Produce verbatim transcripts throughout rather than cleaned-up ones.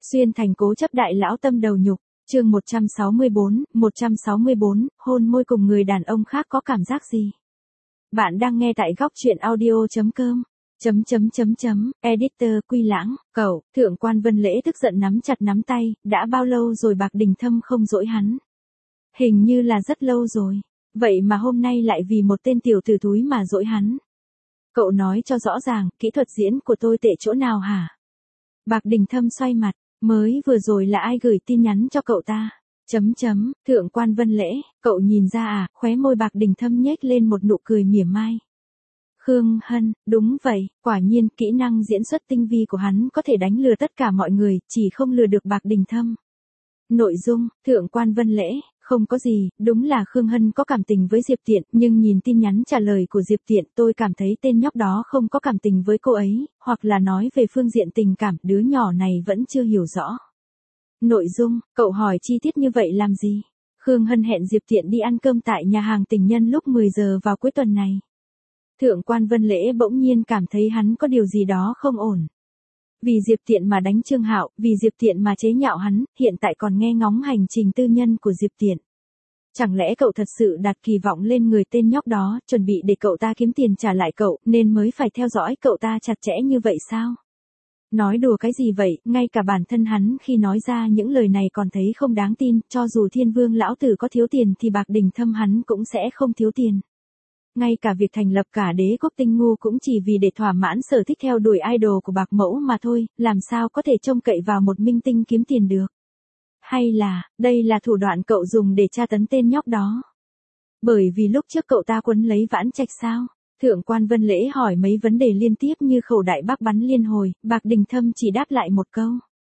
Xuyên thành cố chấp đại lão tâm đầu nhục, chương một trăm sáu mươi bốn, một trăm sáu mươi bốn, hôn môi cùng người đàn ông khác có cảm giác gì? Bạn đang nghe tại góc truyện audio.com. Chấm chấm chấm chấm, editor Quy Lãng, cậu, thượng quan Vân Lễ tức giận nắm chặt nắm tay, đã bao lâu rồi Bạc Đình Thâm không dỗi hắn? Hình như là rất lâu rồi, vậy mà hôm nay lại vì một tên tiểu tử thúi mà dỗi hắn. Cậu nói cho rõ ràng, kỹ thuật diễn của tôi tệ chỗ nào hả? Bạc Đình Thâm xoay mặt, mới vừa rồi là ai gửi tin nhắn cho cậu ta? Chấm chấm, thượng quan Vân Lễ, cậu nhìn ra à, khóe môi Bạc Đình Thâm nhếch lên một nụ cười mỉa mai. Khương Hân, đúng vậy, quả nhiên kỹ năng diễn xuất tinh vi của hắn có thể đánh lừa tất cả mọi người, chỉ không lừa được Bạc Đình Thâm. Nội dung, thượng quan Vân Lễ, không có gì, đúng là Khương Hân có cảm tình với Diệp Tiện, nhưng nhìn tin nhắn trả lời của Diệp Tiện tôi cảm thấy tên nhóc đó không có cảm tình với cô ấy, hoặc là nói về phương diện tình cảm, đứa nhỏ này vẫn chưa hiểu rõ. Nội dung, cậu hỏi chi tiết như vậy làm gì? Khương Hân hẹn Diệp Tiện đi ăn cơm tại nhà hàng tình nhân lúc mười giờ vào cuối tuần này. Thượng quan Vân Lễ bỗng nhiên cảm thấy hắn có điều gì đó không ổn. Vì Diệp Tiện mà đánh Trương Hạo, vì Diệp Tiện mà chế nhạo hắn, hiện tại còn nghe ngóng hành trình tư nhân của Diệp Tiện. Chẳng lẽ cậu thật sự đặt kỳ vọng lên người tên nhóc đó, chuẩn bị để cậu ta kiếm tiền trả lại cậu, nên mới phải theo dõi cậu ta chặt chẽ như vậy sao? Nói đùa cái gì vậy, ngay cả bản thân hắn khi nói ra những lời này còn thấy không đáng tin, cho dù Thiên Vương lão tử có thiếu tiền thì Bạc Đình Thâm hắn cũng sẽ không thiếu tiền. Ngay cả việc thành lập cả đế quốc tinh ngu cũng chỉ vì để thỏa mãn sở thích theo đuổi idol của Bạc Mẫu mà thôi, làm sao có thể trông cậy vào một minh tinh kiếm tiền được. Hay là, đây là thủ đoạn cậu dùng để tra tấn tên nhóc đó? Bởi vì lúc trước cậu ta quấn lấy Vãn Trạch sao? Thượng quan Vân Lễ hỏi mấy vấn đề liên tiếp như khẩu đại bác bắn liên hồi, Bạc Đình Thâm chỉ đáp lại một câu.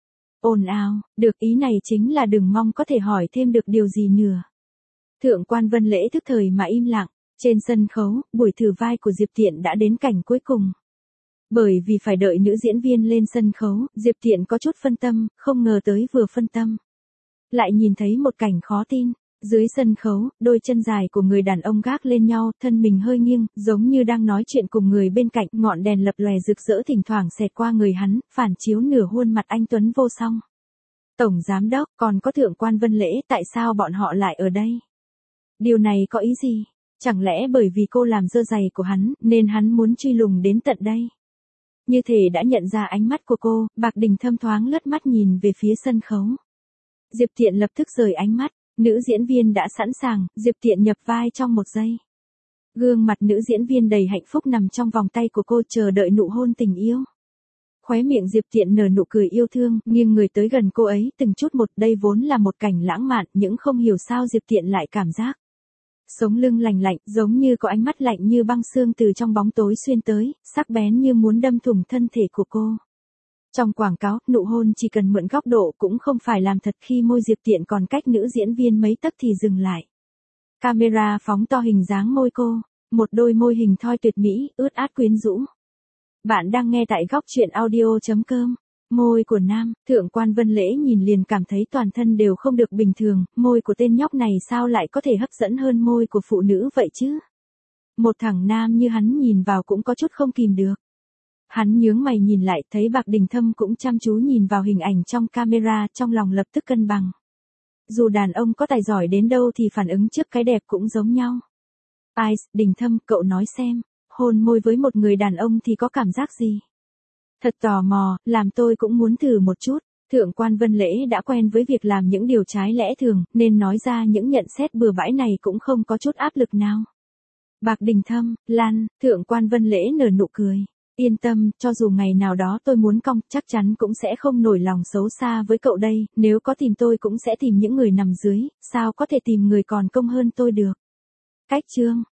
Ồn ào, được, ý này chính là đừng mong có thể hỏi thêm được điều gì nữa. Thượng quan Vân Lễ thức thời mà im lặng. Trên sân khấu, buổi thử vai của Diệp Tiện đã đến cảnh cuối cùng. Bởi vì phải đợi nữ diễn viên lên sân khấu, Diệp Tiện có chút phân tâm, không ngờ tới vừa phân tâm. Lại nhìn thấy một cảnh khó tin. Dưới sân khấu, đôi chân dài của người đàn ông gác lên nhau, thân mình hơi nghiêng, giống như đang nói chuyện cùng người bên cạnh, ngọn đèn lập lòe rực rỡ thỉnh thoảng xẹt qua người hắn, phản chiếu nửa khuôn mặt anh tuấn vô song. Tổng giám đốc, còn có thượng quan Vân Lễ, tại sao bọn họ lại ở đây? Điều này có ý gì? Chẳng lẽ bởi vì cô làm dơ giày của hắn, nên hắn muốn truy lùng đến tận đây? Như thể đã nhận ra ánh mắt của cô, Bạc Đình Thâm thoáng lướt mắt nhìn về phía sân khấu. Diệp Tiện lập tức rời ánh mắt, nữ diễn viên đã sẵn sàng, Diệp Tiện nhập vai trong một giây. Gương mặt nữ diễn viên đầy hạnh phúc nằm trong vòng tay của cô chờ đợi nụ hôn tình yêu. Khóe miệng Diệp Tiện nở nụ cười yêu thương, nghiêng người tới gần cô ấy từng chút một, đây vốn là một cảnh lãng mạn, nhưng không hiểu sao Diệp Tiện lại cảm giác. Sống lưng lành lạnh, giống như có ánh mắt lạnh như băng xương từ trong bóng tối xuyên tới, sắc bén như muốn đâm thủng thân thể của cô. Trong quảng cáo, nụ hôn chỉ cần mượn góc độ cũng không phải làm thật, khi môi Diệp Tiện còn cách nữ diễn viên mấy tấc thì dừng lại. Camera phóng to hình dáng môi cô, một đôi môi hình thoi tuyệt mỹ, ướt át quyến rũ. Bạn đang nghe tại góc truyện audio.com. Môi của nam, thượng quan Vân Lễ nhìn liền cảm thấy toàn thân đều không được bình thường, môi của tên nhóc này sao lại có thể hấp dẫn hơn môi của phụ nữ vậy chứ? Một thằng nam như hắn nhìn vào cũng có chút không kìm được. Hắn nhướng mày nhìn lại, thấy Bạc Đình Thâm cũng chăm chú nhìn vào hình ảnh trong camera, trong lòng lập tức cân bằng. Dù đàn ông có tài giỏi đến đâu thì phản ứng trước cái đẹp cũng giống nhau. Ai, Đình Thâm, cậu nói xem, hôn môi với một người đàn ông thì có cảm giác gì? Thật tò mò, làm tôi cũng muốn thử một chút. Thượng quan Vân Lễ đã quen với việc làm những điều trái lẽ thường, nên nói ra những nhận xét bừa bãi này cũng không có chút áp lực nào. Bạc Đình Thâm, Lan, thượng quan Vân Lễ nở nụ cười. Yên tâm, cho dù ngày nào đó tôi muốn cong, chắc chắn cũng sẽ không nổi lòng xấu xa với cậu đây, nếu có tìm tôi cũng sẽ tìm những người nằm dưới, sao có thể tìm người còn công hơn tôi được. Cách chương,